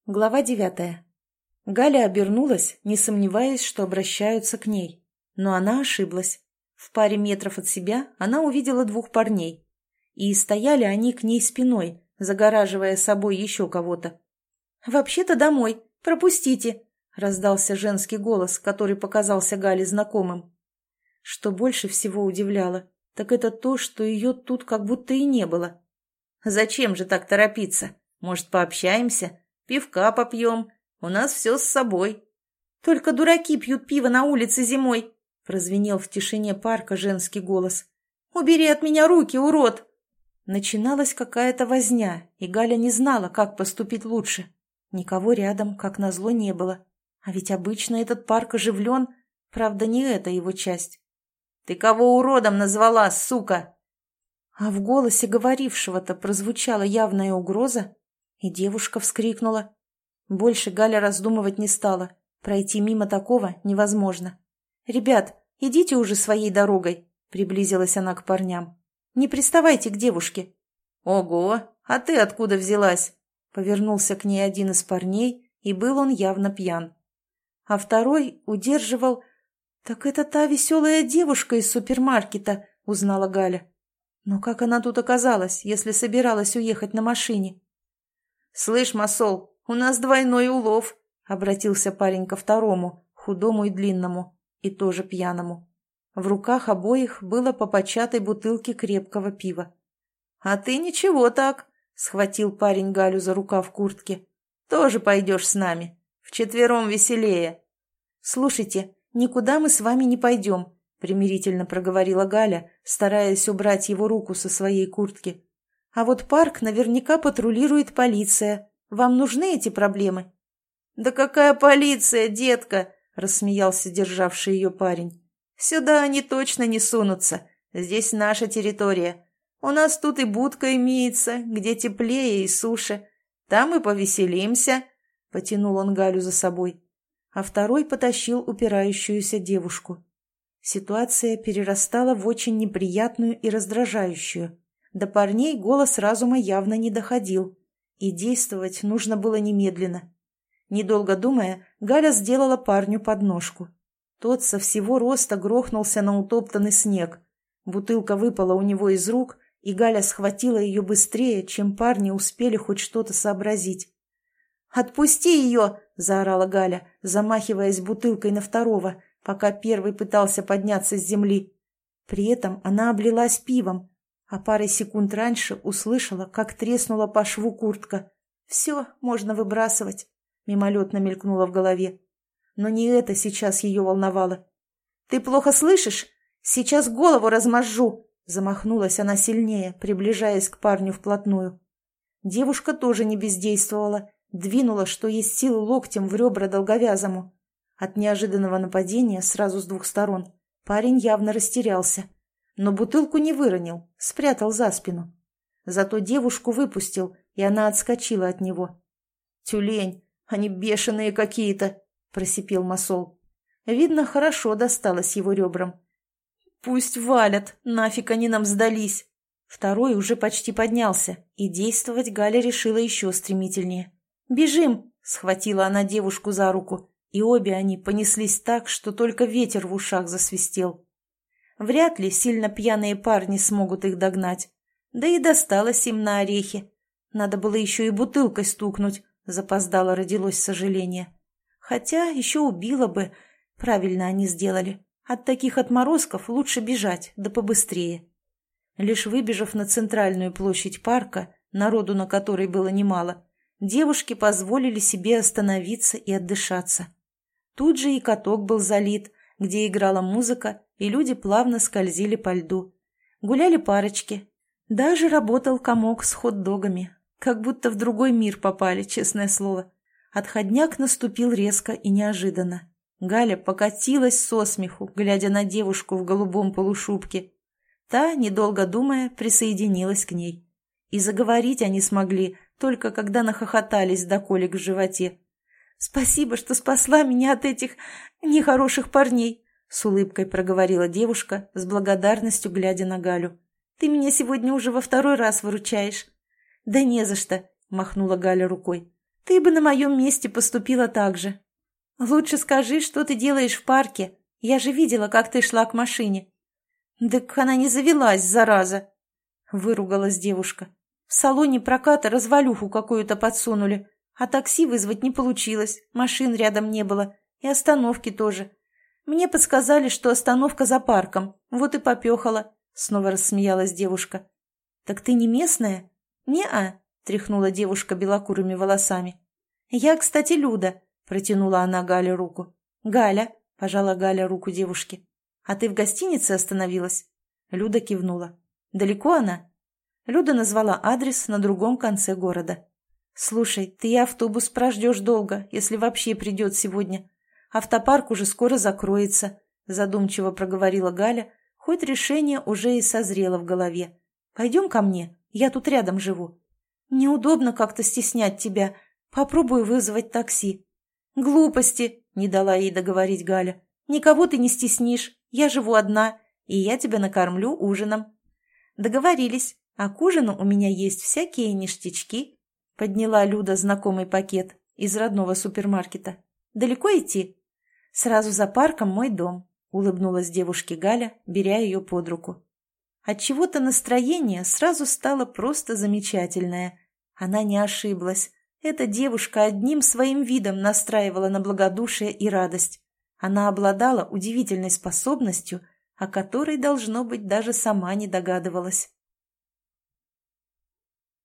Глава 9. Галя обернулась, не сомневаясь, что обращаются к ней. Но она ошиблась. В паре метров от себя она увидела двух парней. И стояли они к ней спиной, загораживая собой еще кого-то. «Вообще-то домой. Пропустите!» — раздался женский голос, который показался Гале знакомым. Что больше всего удивляло, так это то, что ее тут как будто и не было. «Зачем же так торопиться? Может, пообщаемся? Пивка попьем. У нас все с собой». «Только дураки пьют пиво на улице зимой», — прозвенел в тишине парка женский голос. «Убери от меня руки, урод!» Начиналась какая-то возня, и Галя не знала, как поступить лучше. Никого рядом, как назло, не было. А ведь обычно этот парк оживлен, правда, не эта его часть. «Ты кого уродом назвала, сука?» А в голосе говорившего-то прозвучала явная угроза, и девушка вскрикнула. Больше Галя раздумывать не стала. Пройти мимо такого невозможно. «Ребят, идите уже своей дорогой», — приблизилась она к парням. «Не приставайте к девушке». «Ого, а ты откуда взялась?» Повернулся к ней один из парней, и был он явно пьян. А второй удерживал... «Так это та веселая девушка из супермаркета», — узнала Галя. «Но как она тут оказалась, если собиралась уехать на машине?» «Слышь, Масол, у нас двойной улов», — обратился парень ко второму, худому и длинному, и тоже пьяному. В руках обоих было по початой бутылке крепкого пива. «А ты ничего так», — схватил парень Галю за рукав куртки. «Тоже пойдешь с нами. Вчетвером веселее». «Слушайте, никуда мы с вами не пойдем», — примирительно проговорила Галя, стараясь убрать его руку со своей куртки. «А вот парк наверняка патрулирует полиция. Вам нужны эти проблемы?» «Да какая полиция, детка!» — рассмеялся державший ее парень. «Сюда они точно не сунутся. Здесь наша территория. У нас тут и будка имеется, где теплее и суше. Там и повеселимся», — потянул он Галю за собой. А второй потащил упирающуюся девушку. Ситуация перерастала в очень неприятную и раздражающую. До парней голос разума явно не доходил, и действовать нужно было немедленно. Недолго думая, Галя сделала парню подножку. Тот со всего роста грохнулся на утоптанный снег. Бутылка выпала у него из рук, и Галя схватила ее быстрее, чем парни успели хоть что-то сообразить. «Отпусти ее!» — заорала Галя, замахиваясь бутылкой на второго, пока первый пытался подняться с земли. При этом она облилась пивом, а парой секунд раньше услышала, как треснула по шву куртка. «Все, можно выбрасывать», — мимолетно мелькнуло в голове. Но не это сейчас ее волновало. «Ты плохо слышишь? Сейчас голову размажу!» Замахнулась она сильнее, приближаясь к парню вплотную. Девушка тоже не бездействовала, двинула, что есть силы, локтем в ребра долговязому. От неожиданного нападения сразу с двух сторон парень явно растерялся. Но бутылку не выронил, спрятал за спину. Зато девушку выпустил, и она отскочила от него. «Тюлень, они бешеные какие-то!» — просипел Масол. Видно, хорошо досталось его ребрам. «Пусть валят, нафиг они нам сдались!» Второй уже почти поднялся, и действовать Галя решила еще стремительнее. «Бежим!» — схватила она девушку за руку, и обе они понеслись так, что только ветер в ушах засвистел. Вряд ли сильно пьяные парни смогут их догнать. Да и досталось им на орехи. Надо было еще и бутылкой стукнуть, запоздало родилось сожаление. Хотя еще убило бы. Правильно они сделали. От таких отморозков лучше бежать, да побыстрее. Лишь выбежав на центральную площадь парка, народу на которой было немало, девушки позволили себе остановиться и отдышаться. Тут же и каток был залит, где играла музыка, и люди плавно скользили по льду. Гуляли парочки. Даже работал комок с хот-догами. Как будто в другой мир попали, честное слово. Отходняк наступил резко и неожиданно. Галя покатилась со смеху, глядя на девушку в голубом полушубке. Та, недолго думая, присоединилась к ней. И заговорить они смогли, только когда нахохотались до колик в животе. «Спасибо, что спасла меня от этих нехороших парней», — с улыбкой проговорила девушка, с благодарностью глядя на Галю. «Ты меня сегодня уже во второй раз выручаешь». «Да не за что», — махнула Галя рукой. Ты бы на моем месте поступила так же. Лучше скажи, что ты делаешь в парке. Я же видела, как ты шла к машине». «Так она не завелась, зараза!» — выругалась девушка. «В салоне проката развалюху какую-то подсунули, а такси вызвать не получилось, машин рядом не было, и остановки тоже. Мне подсказали, что остановка за парком, вот и попехала», — снова рассмеялась девушка. «Так ты не местная?» «Не-а», — тряхнула девушка белокурыми волосами. «Я, кстати, Люда», — протянула она Гале руку. «Галя», — пожала Галя руку девушке. «А ты в гостинице остановилась?» Люда кивнула. «Далеко она?» Люда назвала адрес на другом конце города. «Слушай, ты и автобус прождешь долго, если вообще придет сегодня. Автопарк уже скоро закроется», — задумчиво проговорила Галя, хоть решение уже и созрело в голове. «Пойдем ко мне, я тут рядом живу». «Неудобно как-то стеснять тебя. Попробую вызвать такси». «Глупости», — не дала ей договорить Галя. «Никого ты не стеснишь. Я живу одна, и я тебя накормлю ужином». «Договорились. А к ужину у меня есть всякие ништячки», — подняла Люда знакомый пакет из родного супермаркета. «Далеко идти?» «Сразу за парком мой дом», — улыбнулась девушке Галя, беря ее под руку. Отчего-то настроение сразу стало просто замечательное. Она не ошиблась. Эта девушка одним своим видом настраивала на благодушие и радость. Она обладала удивительной способностью, о которой, должно быть, даже сама не догадывалась.